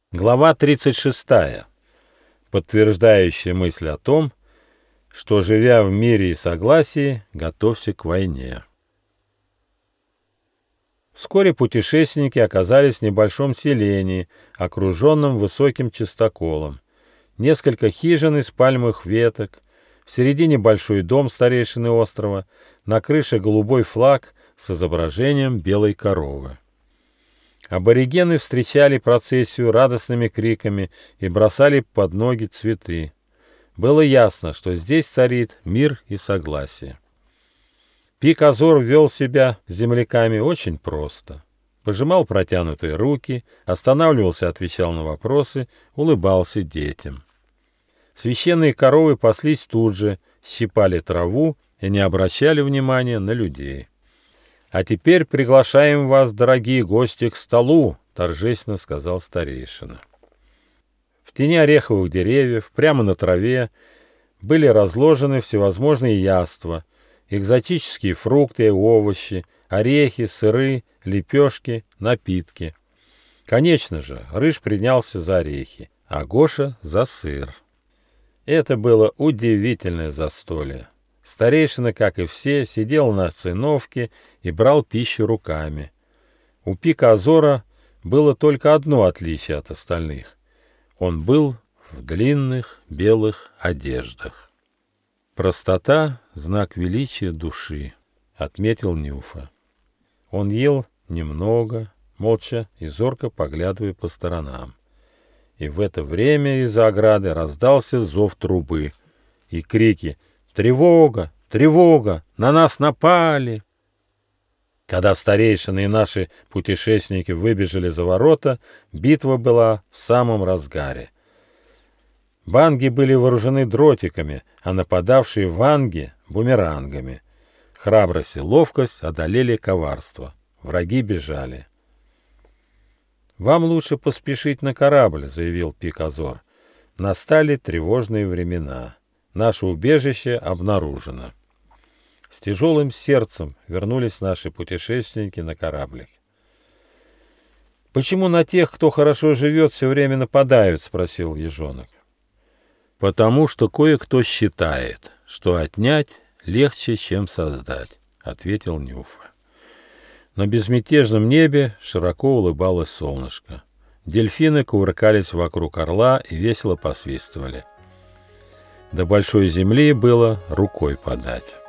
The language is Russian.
Глава 36, подтверждающая мысль о том, что, живя в мире и согласии, готовься к войне. Вскоре путешественники оказались в небольшом селении, окруженном высоким частоколом. Несколько хижин из пальмовых веток, в середине большой дом старейшины острова, на крыше голубой флаг с изображением белой коровы. Аборигены встречали процессию радостными криками и бросали под ноги цветы. Было ясно, что здесь царит мир и согласие. Пик-Азор вел себя с земляками очень просто. Пожимал протянутые руки, останавливался, отвечал на вопросы, улыбался детям. Священные коровы паслись тут же, щипали траву и не обращали внимания на людей. «А теперь приглашаем вас, дорогие гости, к столу», — торжественно сказал старейшина. В тени ореховых деревьев, прямо на траве, были разложены всевозможные яства, экзотические фрукты и овощи, орехи, сыры, лепешки, напитки. Конечно же, Рыж принялся за орехи, а Гоша — за сыр. Это было удивительное застолье. Старейшина, как и все, сидел на циновке и брал пищу руками. У Пика-Азора было только одно отличие от остальных. Он был в длинных белых одеждах. «Простота — знак величия души», — отметил Нюфа. Он ел немного, молча и зорко поглядывая по сторонам. И в это время из-за ограды раздался зов трубы и крики: «Тревога! Тревога! На нас напали!» Когда старейшины и наши путешественники выбежали за ворота, битва была в самом разгаре. Банги были вооружены дротиками, а нападавшие ванги — бумерангами. Храбрость и ловкость одолели коварство. Враги бежали. «Вам лучше поспешить на корабль», — заявил Пик-Азор. «Настали тревожные времена. Наше убежище обнаружено». С тяжелым сердцем вернулись наши путешественники на кораблик. «Почему на тех, кто хорошо живет, все время нападают?» — спросил ежонок. «Потому что кое-кто считает, что отнять легче, чем создать», — ответил Нюфа. На безмятежном небе широко улыбалось солнышко. Дельфины кувыркались вокруг орла и весело посвистывали. До большой земли было рукой подать.